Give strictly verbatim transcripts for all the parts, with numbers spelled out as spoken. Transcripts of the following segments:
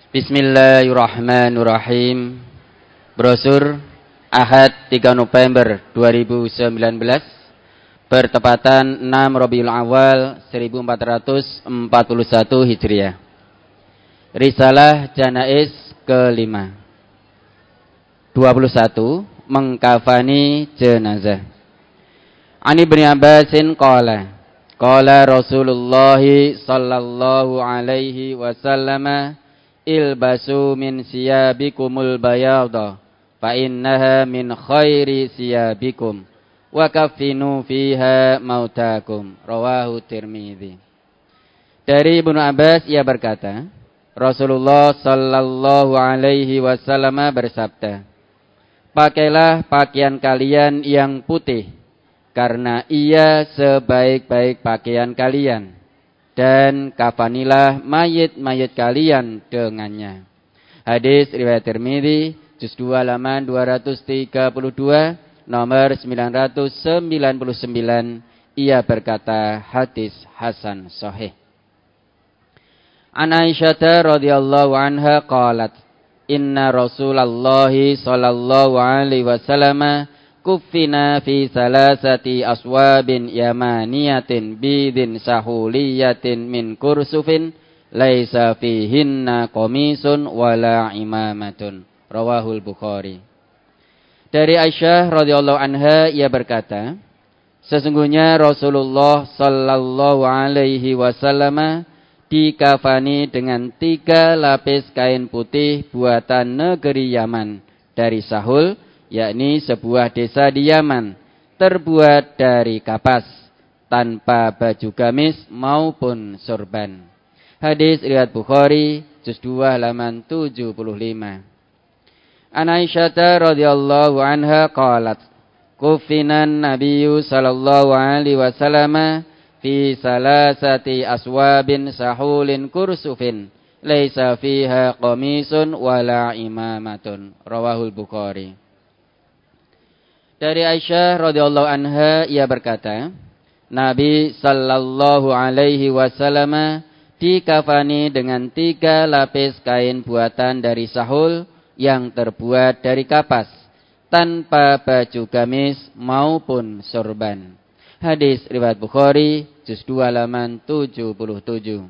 Bismillahirrahmanirrahim. Brosur Ahad tiga November dua ribu sembilan belas bertepatan enam Rabiul Awal seribu empat ratus empat puluh satu Hijriah. Risalah Janaiz kelima. dua puluh satu Mengkafani jenazah. Ani Ibnu Abbasin qala qala Rasulullah sallallahu alaihi wasallam ilbasu min siyabikumul bayadha fa innaha min khairi siyabikum wa kaffinu fiha mautakum. Rawahu Tirmidzi. Dari Ibnu Abbas ia berkata, Rasulullah sallallahu alaihi wasallam bersabda, pakailah pakaian kalian yang putih karena ia sebaik-baik pakaian kalian, dan kafanilah mayit-mayit kalian dengannya. Hadis riwayat Tirmidzi, juz dua halaman dua ratus tiga puluh dua, nomor sembilan ratus sembilan puluh sembilan. Ia berkata hadis hasan sahih. An Aisyah radhiyallahu anha qalat, inna Rasulullah sallallahu alaihi wasallam kuffina fi salasati aswabin yamaniyatin bidin sahuliyatin min kursufin laisa fihinna qamisun wala imamatun. Rawahul Bukhari. Dari Aisyah radhiyallahu anha ia berkata, sesungguhnya Rasulullah sallallahu alaihi wasallam dikafani dengan tiga lapis kain putih buatan negeri Yaman dari Sahul, yakni sebuah desa di Yaman, terbuat dari kapas, tanpa baju gamis maupun sorban. Hadis riwayat Bukhari, juz dua halaman tujuh puluh lima. An Aisyah radhiyallahu anha qalat, kufinan Nabiyyu sallallahu alaihi wasallam fi salasati aswabin sahulin kursufin laisa fiha qamisun wala imamatun. Rawahul Bukhari. Dari Aisyah radhiyallahu anha ia berkata, Nabi sallallahu alaihi wasallam dikafani dengan tiga lapis kain buatan dari sahul yang terbuat dari kapas, tanpa baju gamis maupun sorban. Hadis riwayat Bukhari, juz dua halaman tujuh puluh tujuh.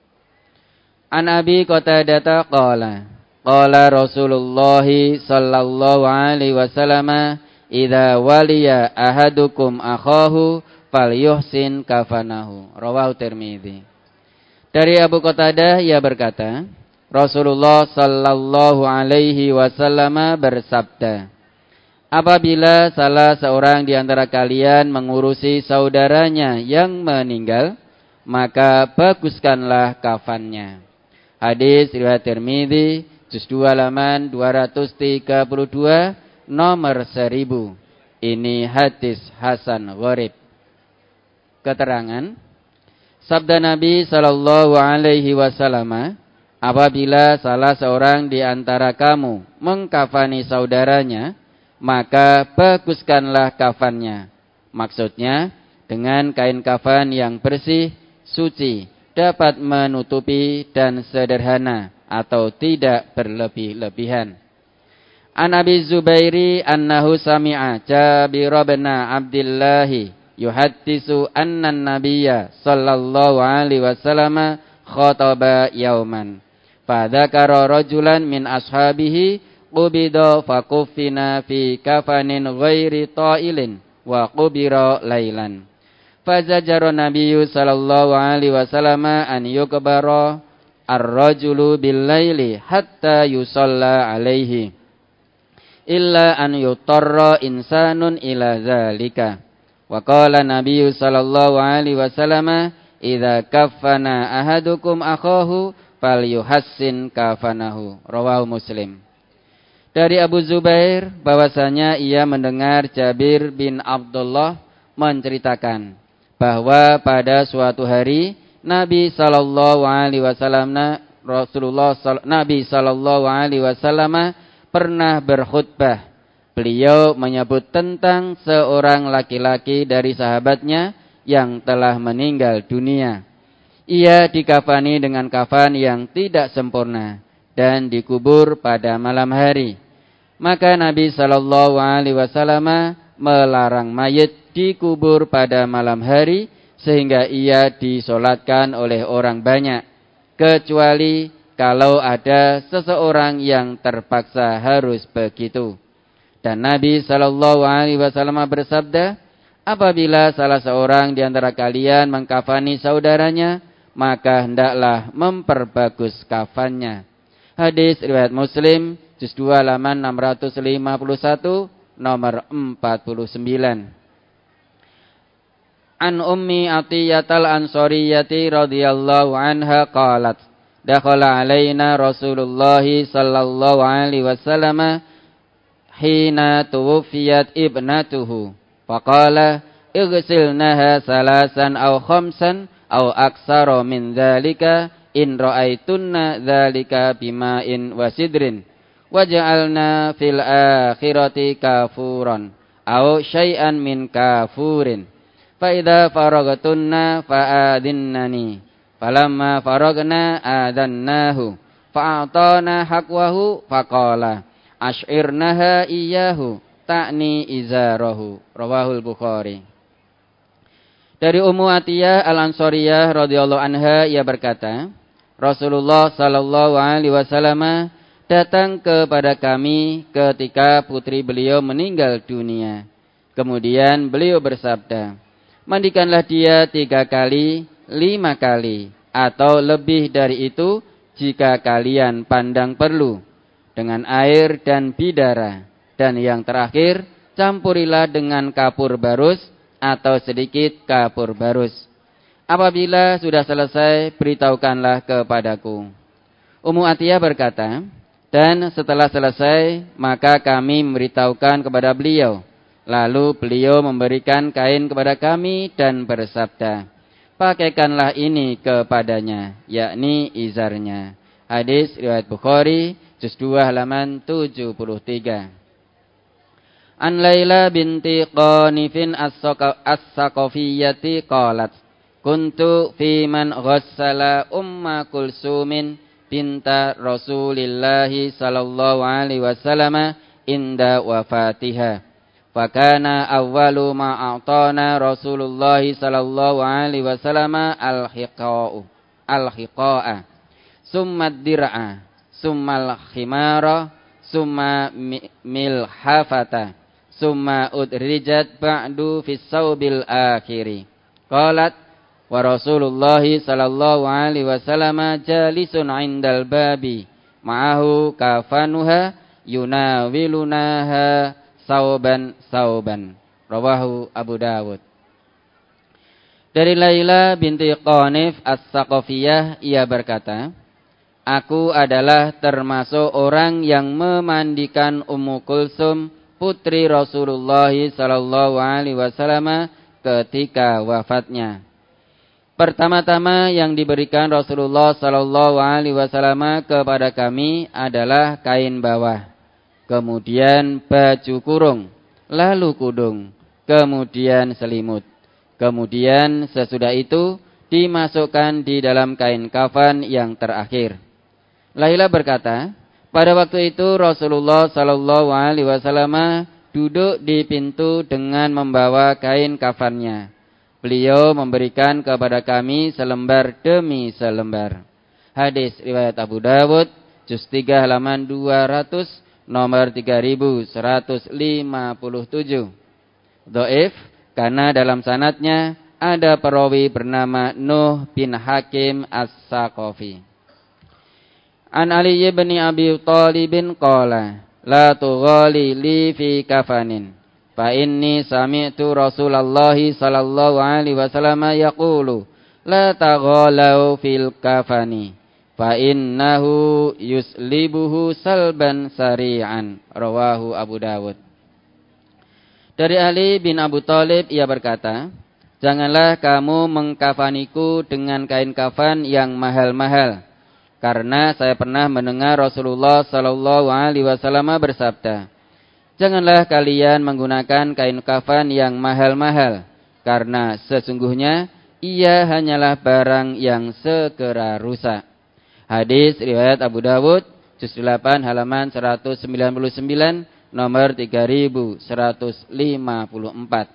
An Abi Qatadah qala qala Rasulullah sallallahu alaihi wasallam, idza waliya ahadukum akhahu falyuhsin kafanahu. Rawahu Tirmidzi. Dari Abu Qatadah ia berkata, Rasulullah sallallahu alaihi wasallam bersabda, apabila salah seorang di antara kalian mengurusi saudaranya yang meninggal, maka baguskanlah kafannya. Hadis riwayat Tirmidzi, juz dua halaman dua ratus tiga puluh dua, nomor seribu. Ini hadis hasan gharib. Keterangan, sabda Nabi sallallahu alaihi wasallam, apabila salah seorang di antara kamu mengkafani saudaranya, maka baguskanlah kafannya. Maksudnya, dengan kain kafan yang bersih, suci, dapat menutupi dan sederhana atau tidak berlebih-lebihan. An Abi Zubairi annahu sami'a Jabir bin Abdullah yuhaddisu anna an-nabiyya sallallahu alaihi wasallam khataba yauman fa dzakara rajulan min ashabihi qubida fakuffina fi kafanin ghairi ta'ilin wa qubira lailan. Fazajara Nabiyyu sallallahu alaihi wasallam an yukbara ar-rajulu bil laili hatta yusalla alaihi illa an yutarra insanun ila zalika. Wa qala Nabiyyu sallallahu alaihi wasallam, idza kaffana ahadukum akhahu falyuhassin kafanahu. Rawahu Muslim. Dari Abu Zubair bahwasanya ia mendengar Jabir bin Abdullah menceritakan bahwa pada suatu hari Nabi sallallahu alaihi wasallam Rasulullah Nabi sallallahu alaihi wasallam pernah berkhutbah. Beliau menyebut tentang seorang laki-laki dari sahabatnya yang telah meninggal dunia. Ia dikafani dengan kafan yang tidak sempurna dan dikubur pada malam hari. Maka Nabi sallallahu alaihi wasallam melarang mayit dikubur pada malam hari sehingga ia disolatkan oleh orang banyak, kecuali kalau ada seseorang yang terpaksa harus begitu. Dan Nabi sallallahu alaihi wasallam bersabda, apabila salah seorang di antara kalian mengkafani saudaranya, maka hendaklah memperbagus kafannya. Hadis riwayat Muslim, juz dua halaman enam ratus lima puluh satu, nomor empat puluh sembilan. An Ummi Athiyatal Ansariyati radhiyallahu anha qalat, dakhala alaina Rasulullah sallallahu alaihi wasallam hina tuwfiyat ibnatuhu faqala ighsilnaha salasan aw khamsan aw aksara min dzalika in ra'aitunna dzalika bima'in wasidrin waja'alna fil akhirati kafuran aw syai'an min kafurin fa idza faragatunna fa'adinnani falamma faragna adannahu fa'atana haqwahu faqala ash'irnaha iyyahu ta'ni izarahu. Rawahul Bukhari. Dari Ummu Atiyah Al-Ansariyah radhiyallahu anha, ia berkata, Rasulullah sallallahu alaihi wasallam datang kepada kami ketika putri beliau meninggal dunia. Kemudian beliau bersabda, mandikanlah dia tiga kali, lima kali, atau lebih dari itu jika kalian pandang perlu, dengan air dan bidara. Dan yang terakhir, campurilah dengan kapur barus atau sedikit kapur barus. Apabila sudah selesai, beritahukanlah kepadaku. Ummu Atiyah berkata, dan setelah selesai, maka kami memberitahukan kepada beliau. Lalu beliau memberikan kain kepada kami dan bersabda, pakaikanlah ini kepadanya, yakni izarnya. Hadis riwayat Bukhari, juz dua halaman tujuh puluh tiga. An Laila binti Qanifin as-Saqafiyyati qalat, kuntu fi man ghassala Umma Kulsumin binta Rasulillahi sallallahu alaihi wasallam inda wafatiha. Fakana awwalu ma a'tana Rasulullah sallallahu alaihi wasallam al-hiqa'u al-hiqa'a summa ad-dir'a summa al-khimara summa milhafata summa udrijat ba'du fis saubil akhiri. Qalat wa Rasulullah sallallahu alaihi wasallam jalisun 'indal babi ma'ahu kafanuha yunawilunaha sauban sauban. Rawahu Abu Dawud. Dari Laila binti Qanif as-Saqafiyah, ia berkata, aku adalah termasuk orang yang memandikan Ummu Kulsum putri Rasulullah sallallahu alaihi wasallam ketika wafatnya. Pertama-tama yang diberikan Rasulullah sallallahu alaihi wasallam kepada kami adalah kain bawah, kemudian baju kurung, lalu kudung, kemudian selimut. Kemudian sesudah itu dimasukkan di dalam kain kafan yang terakhir. Laila berkata, pada waktu itu Rasulullah sallallahu alaihi wasallam duduk di pintu dengan membawa kain kafannya. Beliau memberikan kepada kami selembar demi selembar. Hadis riwayat Abu Dawud, juz tiga halaman dua ratus, nomor tiga ribu seratus lima puluh tujuh. Dhaif karena dalam sanadnya ada perawi bernama Nuh bin Hakim As-Saqafi. An Ali bin Abi Thalib qala, la tughali li fi kafanin, fa inni sami'tu Rasulullah sallallahu alaihi wasallam yaqulu, la taghalau fil kafani, fa innahu yuslibuhu salban sari'an. Rawahu Abu Dawud. Dari Ali bin Abu Thalib, ia berkata, janganlah kamu mengkafaniku dengan kain kafan yang mahal-mahal, karena saya pernah mendengar Rasulullah sallallahu alaihi wasallam bersabda, janganlah kalian menggunakan kain kafan yang mahal-mahal, karena sesungguhnya ia hanyalah barang yang segera rusak. Hadis riwayat Abu Dawud, juz delapan halaman seratus sembilan puluh sembilan, nomor tiga ribu seratus lima puluh empat.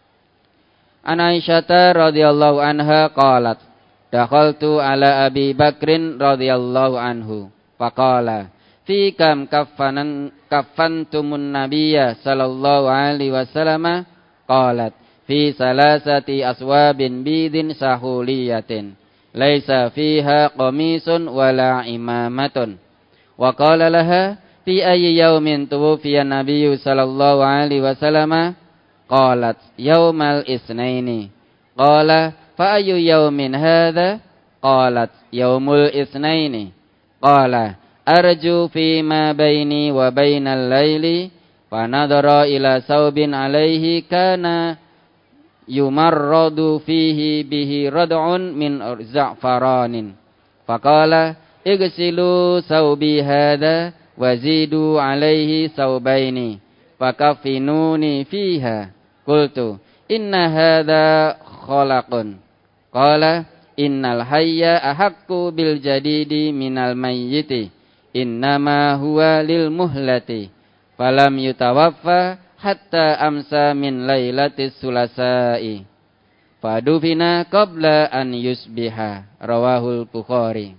An Aisyah radhiyallahu anha qalat, dakhaltu ala Abi Bakrin radhiyallahu anhu, faqala, fi kam kaffanan kaffantumun nabiyya sallallahu alaihi wasallam, qalat, fi salasati aswabin bidin sahuliyatin, laisa fiha qamisun wala imamatun. Wa qala laha, fi ayyi yaumin tuwfiya nabiyyu sallallahu alaihi wasallam? Qalat, yaumal isnaini. Qala, fa ayyu yaumin hadha? Qalat, yaumul isnaini. Qala, arju fi ma baini wa bainal laili. Fa nadhara ila saubin alaihi kana yumarradu fihi bihi rad'un min za'faranin. Faqala, igsilu saubi hadha wazidu alaihi saubaini fakafinuni fiha. Qultu, inna hadha khalaqun. Qala, innal hayya ahaqqu bil jadidi minal mayyiti, innama huwa lil muhlati, falam yutawaffa hatta amsa min lailatis sulasai, fadufina qabla an yusbiha. Rawahul Bukhari.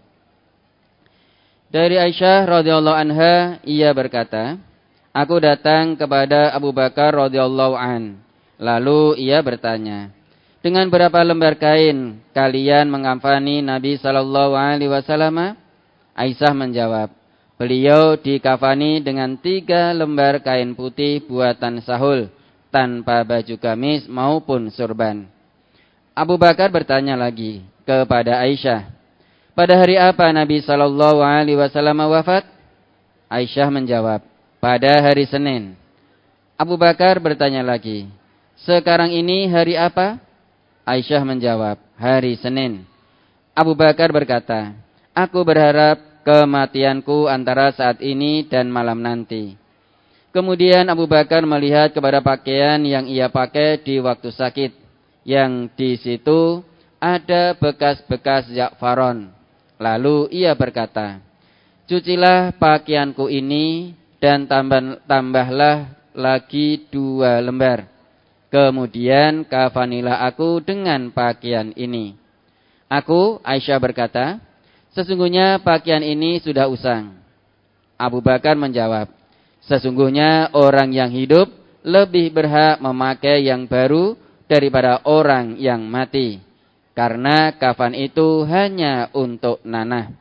Dari Aisyah radhiyallahu anha, ia berkata, aku datang kepada Abu Bakar radhiyallahu an. Lalu ia bertanya, dengan berapa lembar kain kalian mengkafani Nabi sallallahu alaihi wasallam? Aisyah menjawab, beliau dikafani dengan tiga lembar kain putih buatan sahul, tanpa baju gamis maupun surban. Abu Bakar bertanya lagi kepada Aisyah, pada hari apa Nabi sallallahu alaihi wasallam wafat? Aisyah menjawab, pada hari Senin. Abu Bakar bertanya lagi, sekarang ini hari apa? Aisyah menjawab, hari Senin. Abu Bakar berkata, aku berharap kematianku antara saat ini dan malam nanti. Kemudian Abu Bakar melihat kepada pakaian yang ia pakai di waktu sakit, yang di situ ada bekas-bekas za'faron. Lalu ia berkata, cucilah pakaianku ini dan tambah, tambahlah lagi dua lembar. Kemudian kafanilah aku dengan pakaian ini. Aku, Aisyah berkata, sesungguhnya pakaian ini sudah usang. Abu Bakar menjawab, sesungguhnya orang yang hidup lebih berhak memakai yang baru daripada orang yang mati, karena kafan itu hanya untuk nanah.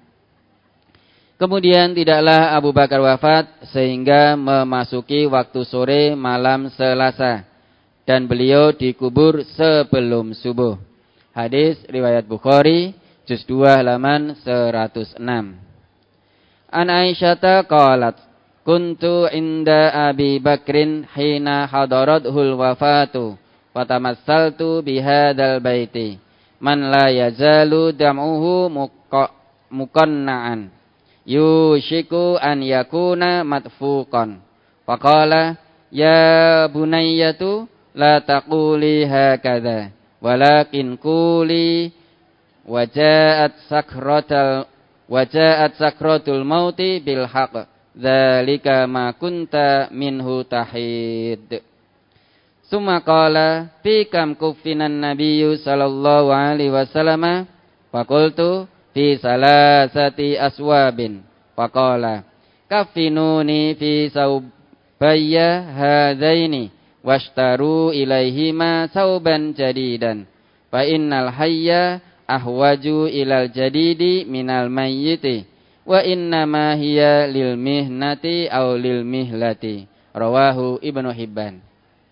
Kemudian tidaklah Abu Bakar wafat sehingga memasuki waktu sore malam Selasa, dan beliau dikubur sebelum subuh. Hadis riwayat Bukhari, juz dua halaman seratus enam. An Aisyata qalat, kuntu inda Abi Bakrin hina hadarathul wafatu, fatamassaltu bihadal baiti, man la yazalu dam'uhu muqanna'an, yushiku an yakuna matfuqan. Faqala, ya bunayyatu la taquli hakadha, walakin quli waja'at sakratul waja'at sakratul mauti bil haqq, dzalika ma kunta minhu tahid. Summa qala, fi kam kuffinan nabiyyu sallallahu alaihi wasallam? Faqultu, fi salasati aswabin. Faqala, kaffinuni fi saubayya hadaini washtaru ilaihima sauban jadidan, fa innal hayya ahwaju ilal jadidi minal mayyiti, wa innama hiya lil mihnati aw lil mihlati. Rawahu Ibnu Hibban.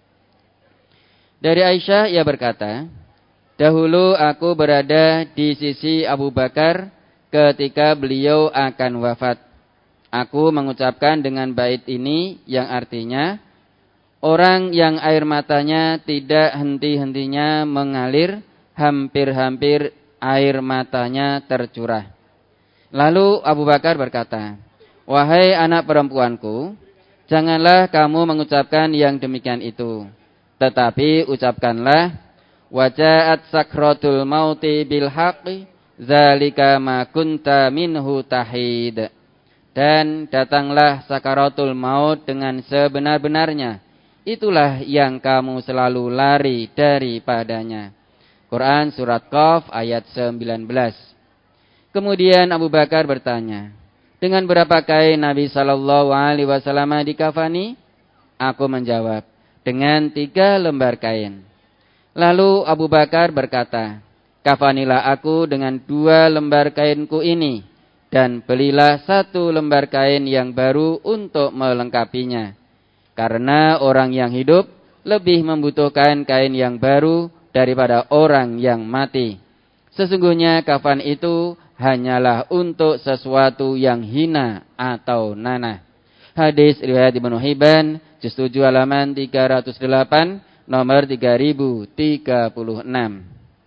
Dari Aisyah ia berkata, dahulu aku berada di sisi Abu Bakar ketika beliau akan wafat. Aku mengucapkan dengan bait ini yang artinya, orang yang air matanya tidak henti-hentinya mengalir, hampir-hampir air matanya tercurah. Lalu Abu Bakar berkata, wahai anak perempuanku, janganlah kamu mengucapkan yang demikian itu, tetapi ucapkanlah, waja'at sakratul mauti bil haqqi, zalika ma kunta minhu tahid. Dan datanglah sakaratul maut dengan sebenar-benarnya. Itulah yang kamu selalu lari daripadanya. Quran surat Qaf ayat sembilan belas. Kemudian Abu Bakar bertanya, dengan berapa kain Nabi Shallallahu Alaihi Wasallam dikafani? Aku menjawab, dengan tiga lembar kain. Lalu Abu Bakar berkata, kafanilah aku dengan dua lembar kainku ini, dan belilah satu lembar kain yang baru untuk melengkapinya. Karena orang yang hidup lebih membutuhkan kain yang baru daripada orang yang mati. Sesungguhnya kafan itu hanyalah untuk sesuatu yang hina atau nanah. Hadis riwayat Ibnu Hibban, juz tujuh halaman tiga ratus delapan, nomor tiga ribu tiga puluh enam.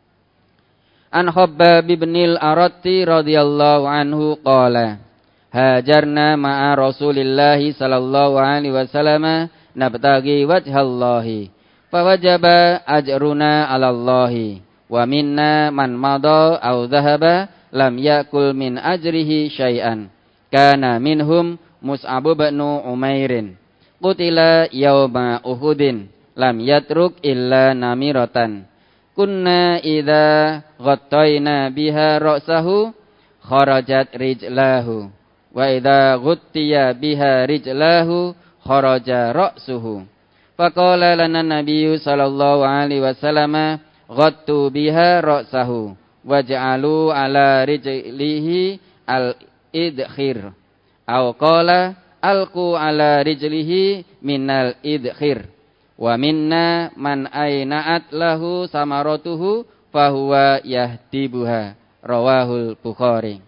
An Khabbab bin al-Aratti radhiyallahu anhu qala, hajarna ma'a Rasulillah sallallahu alaihi wasallam nabtaghi wajhallahi, fawajaba ajruna 'alallahi, wa minna man madha aw dhahaba lam yakul min ajrihi syai'an. Kana minhum Mus'ab bin Umairin, qutila yawma Uhudin, lam yatruk illa namiratan. Kunna idza ghattayna biha ra'sahu kharajat rijlahu, wa idza ghuttiya biha rijlahu kharaja ra'suhu. Faqala lana nabiyyu sallallahu alaihi wasallam, ghattu biha ra'sahu waj'alu ala rijlihi al-idkhir. Aw qala alqu ala rijlihi minal idkhir. Wa minna man ayna'at lahu samaratuhu fahuwa yahdibuha. Rawahul Bukhari.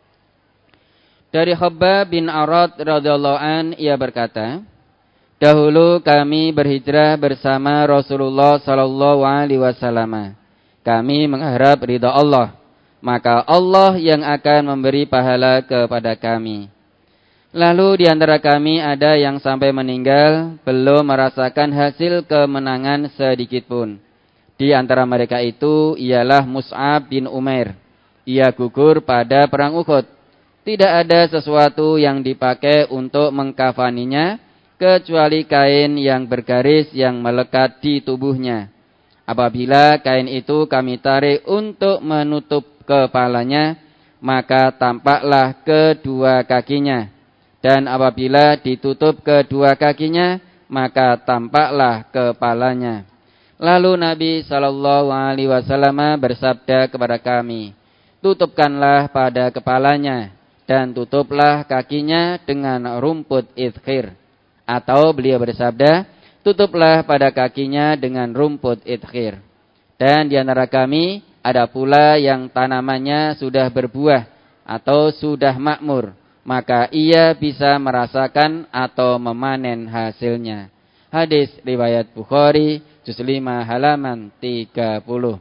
Dari Khabbab bin Arad radhiyallahu an, ia berkata, dahulu kami berhijrah bersama Rasulullah sallallahu alaihi wasallam. Kami mengharap ridha Allah, maka Allah yang akan memberi pahala kepada kami. Lalu di antara kami ada yang sampai meninggal belum merasakan hasil kemenangan sedikit pun. Di antara mereka itu ialah Mus'ab bin Umair. Ia gugur pada perang Uhud. Tidak ada sesuatu yang dipakai untuk mengkafaninya kecuali kain yang bergaris yang melekat di tubuhnya. Apabila kain itu kami tarik untuk menutup kepalanya, maka tampaklah kedua kakinya. Dan apabila ditutup kedua kakinya, maka tampaklah kepalanya. Lalu Nabi Shallallahu Alaihi Wasallam bersabda kepada kami, tutupkanlah pada kepalanya dan tutuplah kakinya dengan rumput idkhir. Atau beliau bersabda, tutuplah pada kakinya dengan rumput idkhir. Dan di antara kami ada pula yang tanamannya sudah berbuah atau sudah makmur, maka ia bisa merasakan atau memanen hasilnya. Hadis riwayat Bukhari, juz lima halaman tiga puluh.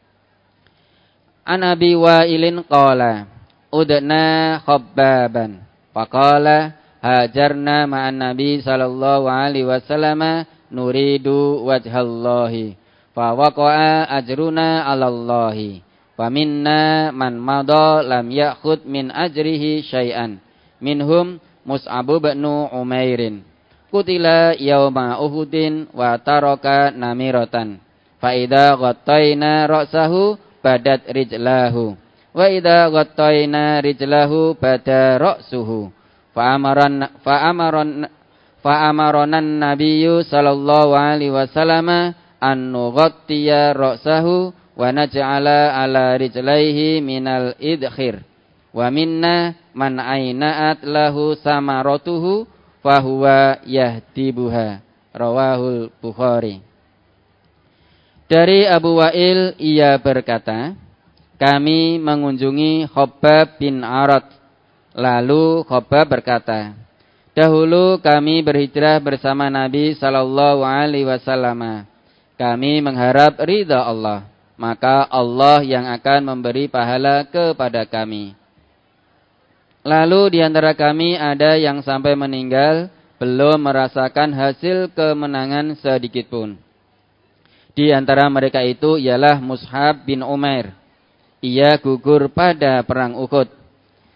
An Abi Wa'ilin qala, udna Khabbaban, faqala hajarna ma'an Nabi sallallahu alaihi wasallam nuridu wajhallahi, fa waqa'a ajruna 'alallahi, fa minna man madha lam ya'khud min ajrihi syai'an. Minhum Mus'ab bin Umairin, qutila yauma Uhudin wa taraka namiratan, fa idza ghattayna ra'sahu badat rijlahu, wa idza ghattayna rijlahu bada ra'suhu. Fa amaran fa amaran fa amaronan nabiyyu sallallahu alaihi wasallam an nughattiya ra'sahu wa naj'ala ala rijlaihi minal idkhir. Wa minna man ayna'at lahu samaratuhu fahuwa yahdibuha. Rawahul Bukhari. Dari Abu Wa'il, ia berkata, kami mengunjungi Khabbab bin Arad. Lalu Khabbab berkata, dahulu kami berhijrah bersama Nabi sallallahu alaihi wasallam. Kami mengharap ridha Allah, maka Allah yang akan memberi pahala kepada kami. Lalu di antara kami ada yang sampai meninggal belum merasakan hasil kemenangan sedikit pun. Di antara mereka itu ialah Mus'ab bin Umair. Ia gugur pada perang Uhud.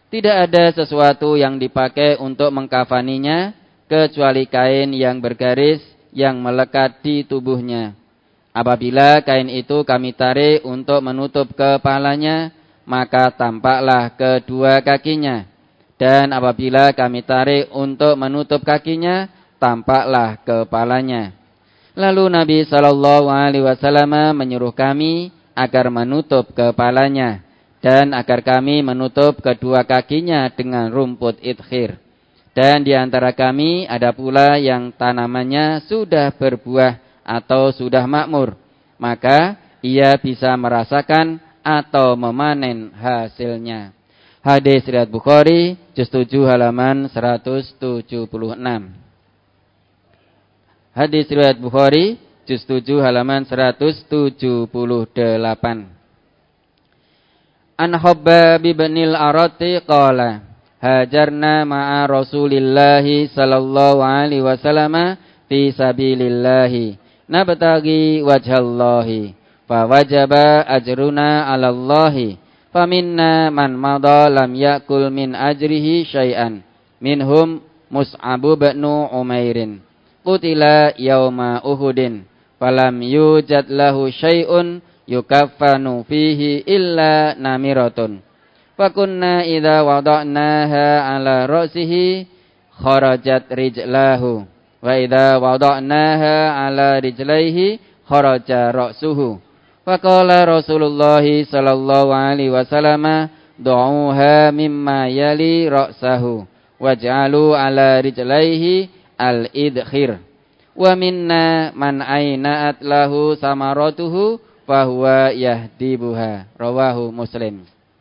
Tidak ada sesuatu yang dipakai untuk mengkafaninya kecuali kain yang bergaris yang melekat di tubuhnya. Apabila kain itu kami tarik untuk menutup kepalanya, maka tampaklah kedua kakinya. Dan apabila kami tarik untuk menutup kakinya, tampaklah kepalanya. Lalu Nabi shallallahu alaihi wasallam menyuruh kami agar menutup kepalanya dan agar kami menutup kedua kakinya dengan rumput idkhir. Dan di antara kami ada pula yang tanamannya sudah berbuah atau sudah makmur, maka ia bisa merasakan atau memanen hasilnya. Hadis riwayat Bukhari, juz tujuh halaman seratus tujuh puluh enam. Hadis riwayat Bukhari, juz tujuh halaman seratus tujuh puluh delapan. An Hubbab bin al-Arati qala hajarna ma'a Rasulillahi sallallahu alaihi wasallam fi sabilillahi nabtaghi wajhallahi fa wajaba ajruna 'ala Allahi faminna man madha lam yakul min ajrihi syai'an minhum Mus'ab bin Umairin qutila yauma Uhudin falam yujad lahu syai'un yukaffanu fihi illa namiratun fakunna idza wada'naha ala ra'sihi kharajat rijlahu wa idza wada'naha ala rijlaihi kharaja ra'suhu faqala Rasulullah sallallahu alaihi wasallam du'uha mimma yali ra'sahu waj'alu ala rijlaihi al-idkhir wa minna man aina'at lahu samaratuhu fahuwa yahdibuha. Rawahu Muslim.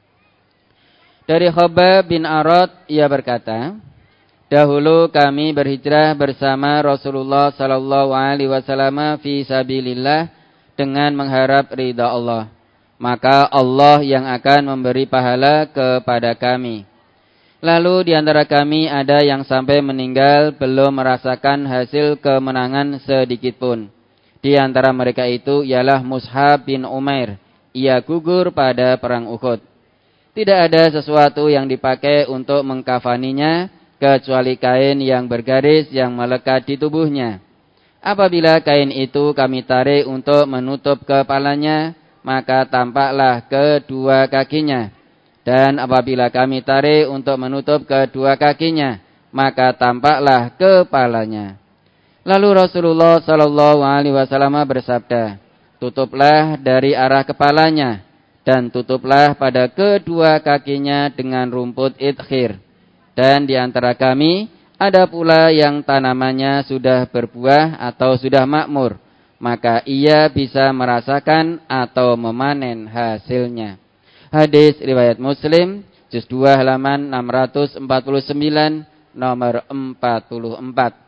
Dari Khabbab bin Arad, ia berkata, dahulu kami berhijrah bersama Rasulullah sallallahu alaihi wasallam fi sabilillah dengan mengharap ridha Allah. Maka Allah yang akan memberi pahala kepada kami. Lalu di antara kami ada yang sampai meninggal belum merasakan hasil kemenangan sedikit pun. Di antara mereka itu ialah Mus'ab bin Umair. Ia gugur pada perang Uhud. Tidak ada sesuatu yang dipakai untuk mengkafaninya kecuali kain yang bergaris yang melekat di tubuhnya. Apabila kain itu kami tarik untuk menutup kepalanya, maka tampaklah kedua kakinya. Dan apabila kami tarik untuk menutup kedua kakinya, maka tampaklah kepalanya. Lalu Rasulullah sallallahu alaihi wasallam bersabda, tutuplah dari arah kepalanya dan tutuplah pada kedua kakinya dengan rumput idkhir. Dan di antara kami ada pula yang tanamannya sudah berbuah atau sudah makmur, maka ia bisa merasakan atau memanen hasilnya. Hadis riwayat Muslim, juz dua halaman enam ratus empat puluh sembilan, nomor empat puluh empat.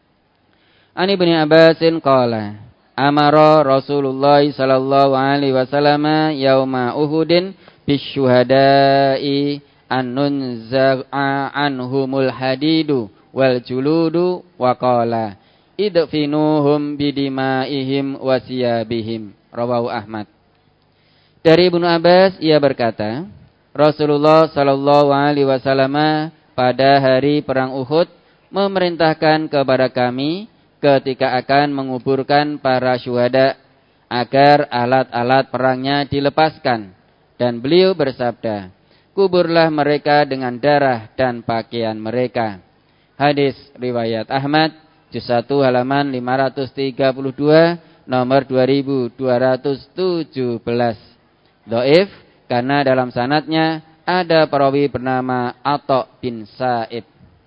Ani bin Abbasin qala amara Rasulullah sallallahu alaihi wasallam yauma Uhudin bisyuhada'i annunza'a anhumul hadidu wal juludu wa qala idfinuhum bidimaihim wasiyabihim. Rawahu Ahmad. Dari Ibnu Abbas ia berkata, Rasulullah sallallahu alaihi wasallam pada hari perang Uhud memerintahkan kepada kami ketika akan menguburkan para syuhada agar alat-alat perangnya dilepaskan, dan beliau bersabda, kuburlah mereka dengan darah dan pakaian mereka. Hadis riwayat Ahmad, juz satu halaman lima ratus tiga puluh dua, nomor dua ribu dua ratus tujuh belas. Dhaif karena dalam sanadnya ada perawi bernama Atha bin Sa'ib.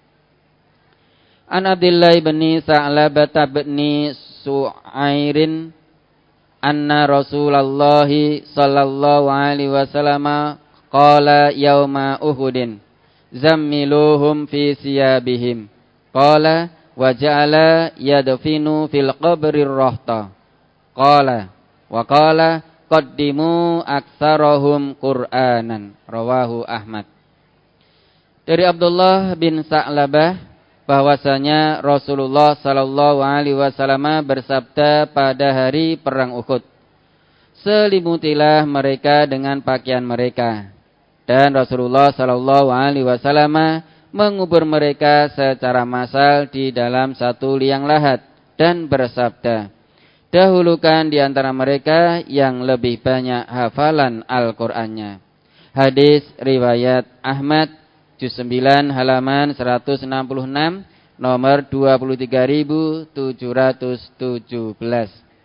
An Abdullah bin Sa'labah bin Su'airin anna Rasulullah sallallahu alaihi wasallam qala yauma Uhudin zammiluhum fi siyabihim qala wa ja'ala yadfinu fil qabri rahta qala wa qala qaddimu aktsarahum Qur'anan. Rawahu Ahmad. Dari Abdullah bin Sa'labah bahwasanya Rasulullah sallallahu alaihi wasallam bersabda pada hari perang Uhud, selimutilah mereka dengan pakaian mereka Dan Rasulullah sallallahu alaihi wasallam mengubur mereka secara massal di dalam satu liang lahat dan bersabda, dahulukan di antara mereka yang lebih banyak hafalan Al-Qur'annya. Hadis riwayat Ahmad juz sembilan halaman seratus enam puluh enam, nomor dua puluh tiga ribu tujuh ratus tujuh belas.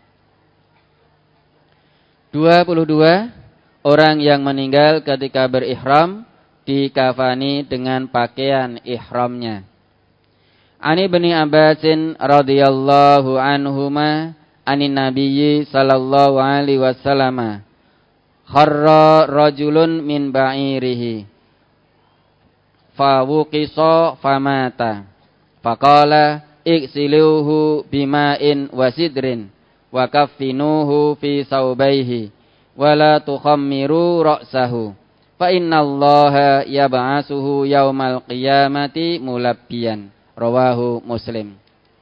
dua puluh dua. Orang yang meninggal ketika berihram dikafani dengan pakaian ihramnya. Ani bin Abbasin radhiyallahu anhuma anin nabiyyi sallallahu alaihi wasallam kharra rajulun min ba'irihi fawuqisa famata faqala iksiluhu bima'in wasidrin wa kaffinuhu fi saubaihi wala tukhammiru ra'sahu fa innallaha yab'asuhu yaumal qiyamati mulabbiyan. Rawahu Muslim.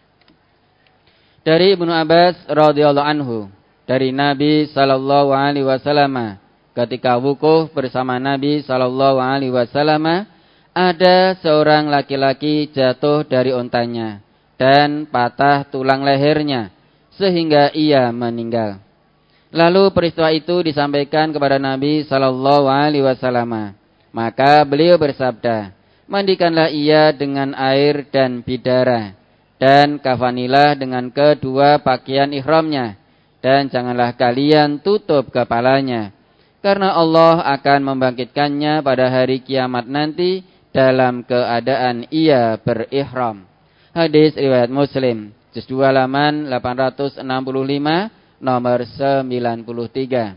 Dari Ibnu Abbas radhiyallahu anhu, dari Nabi sallallahu alaihi wasallam, ketika wukuf bersama Nabi sallallahu alaihi wasallam, ada seorang laki-laki jatuh dari ontanya dan patah tulang lehernya sehingga ia meninggal. Lalu peristiwa itu disampaikan kepada Nabi sallallahu alaihi wasallam. Maka beliau bersabda, mandikanlah ia dengan air dan bidara, dan kafanilah dengan kedua pakaian ihramnya, dan janganlah kalian tutup kepalanya, karena Allah akan membangkitkannya pada hari kiamat nanti dalam keadaan ia berihram. Hadis riwayat Muslim, juz dua halaman delapan ratus enam puluh lima, nomor sembilan puluh tiga.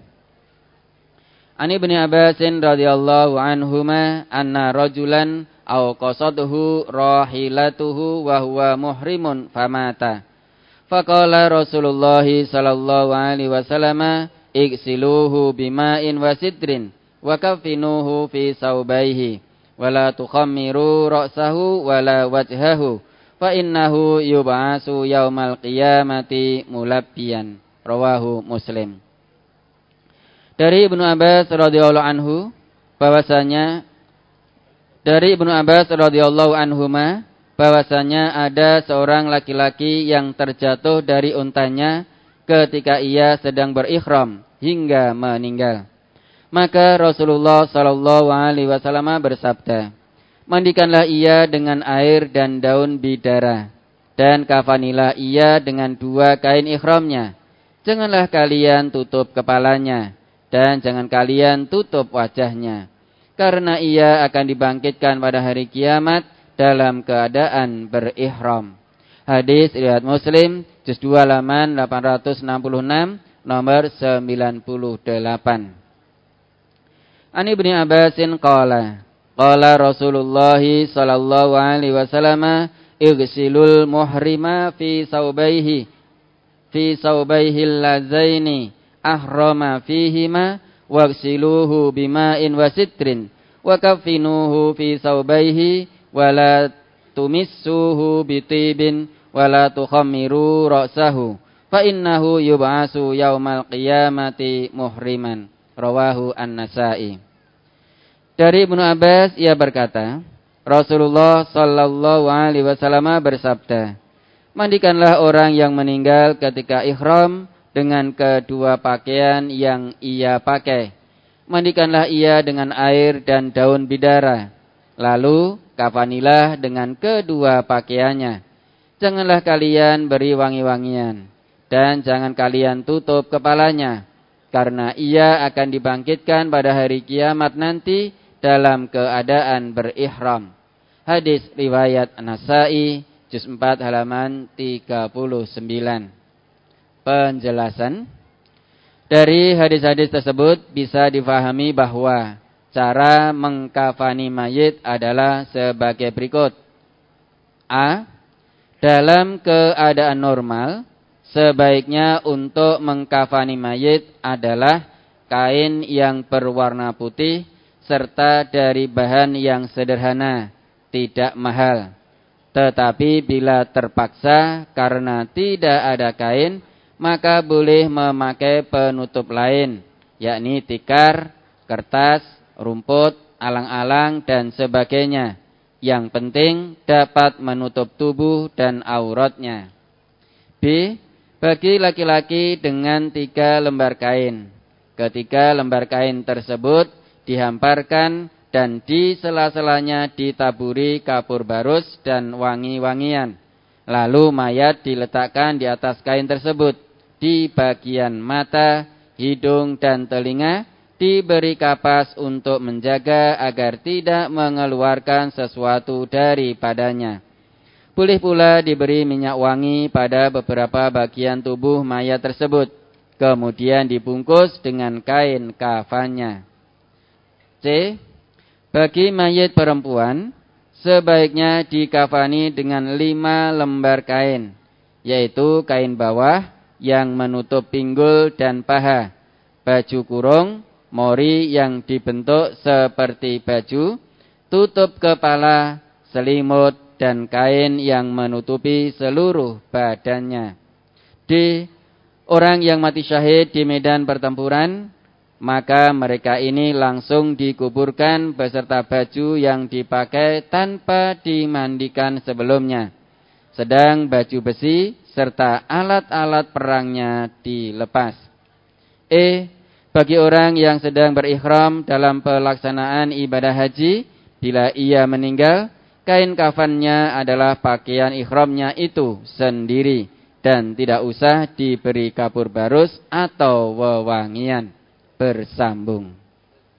Ani bin Abbasin radhiyallahu anhuma anna rajulan aw qasadhu rahilatuhu wa huwa muhrimun famata. Faqala Rasulullah sallallahu alaihi wasallam iksiluhu bima'in wasidrin wa kafinuhu fi saubaihi wa la tukhammiru ra'sahu wa la wajhahu fa innahu yub'asu yaumal qiyamati mulabbiyan. Rawahu Muslim. Dari Ibnu Abbas radhiyallahu anhu bahwasanya dari Ibnu Abbas radhiyallahu anhuma bahwasanya ada seorang laki-laki yang terjatuh dari untanya ketika ia sedang berihram hingga meninggal. Maka Rasulullah sallallahu alaihi wasallam bersabda, mandikanlah ia dengan air dan daun bidara, dan kafanilah ia dengan dua kain ihramnya. Janganlah kalian tutup kepalanya, dan jangan kalian tutup wajahnya, karena ia akan dibangkitkan pada hari kiamat dalam keadaan berihram. Hadis riwayat Muslim, juz dua halaman delapan ratus enam puluh enam, nomor sembilan puluh delapan. Ani bin Abbasin qala, qala Rasulullah sallallahu alaihi wasallam, igsilul muhrima fi saubaihi fi saubaihil lazaini ahrama fihima waghsiluhu bima'in wasitrin wa kaffinuhu fi saubaihi wa la tumissuhu bitibin wa la tukhammiru ra'sahu fa innahu yub'asu yaumal qiyamati muhriman. Rawahu An-Nasa'i. Dari Ibnu Abbas ia berkata, Rasulullah sallallahu alaihi wasallam bersabda, mandikanlah orang yang meninggal ketika ihram dengan kedua pakaian yang ia pakai. Mandikanlah ia dengan air dan daun bidara. Lalu kafanilah dengan kedua pakaiannya. Janganlah kalian beri wangi-wangian, dan jangan kalian tutup kepalanya, karena ia akan dibangkitkan pada hari kiamat nanti dalam keadaan berihram. Hadis riwayat An-Nasa'i, juz empat halaman tiga puluh sembilan. Penjelasan dari hadis-hadis tersebut bisa difahami bahwa cara mengkafani mayit adalah sebagai berikut. A. Dalam keadaan normal, sebaiknya untuk mengkafani mayit adalah kain yang berwarna putih serta dari bahan yang sederhana, tidak mahal. Tetapi bila terpaksa karena tidak ada kain, maka boleh memakai penutup lain, yakni tikar, kertas, rumput, alang-alang dan sebagainya. Yang penting dapat menutup tubuh dan auratnya. B. Bagi laki-laki dengan tiga lembar kain. Ketiga lembar kain tersebut dihamparkan dan di sela-selanya ditaburi kapur barus dan wangi-wangian. Lalu mayat diletakkan di atas kain tersebut. Di bagian mata, hidung dan telinga diberi kapas untuk menjaga agar tidak mengeluarkan sesuatu daripadanya. Boleh pula diberi minyak wangi pada beberapa bagian tubuh mayat tersebut. Kemudian dibungkus dengan kain kafannya. C. Bagi mayat perempuan, sebaiknya dikafani dengan lima lembar kain, yaitu kain bawah yang menutup pinggul dan paha, baju kurung, mori yang dibentuk seperti baju, tutup kepala, selimut, dan kain yang menutupi seluruh badannya. D. Orang yang mati syahid di medan pertempuran, maka mereka ini langsung dikuburkan beserta baju yang dipakai tanpa dimandikan sebelumnya. Sedang baju besi serta alat-alat perangnya dilepas. E. Bagi orang yang sedang berikhram dalam pelaksanaan ibadah haji, bila ia meninggal, kain kafannya adalah pakaian ikhramnya itu sendiri dan tidak usah diberi kapur barus atau wewangian. Bersambung.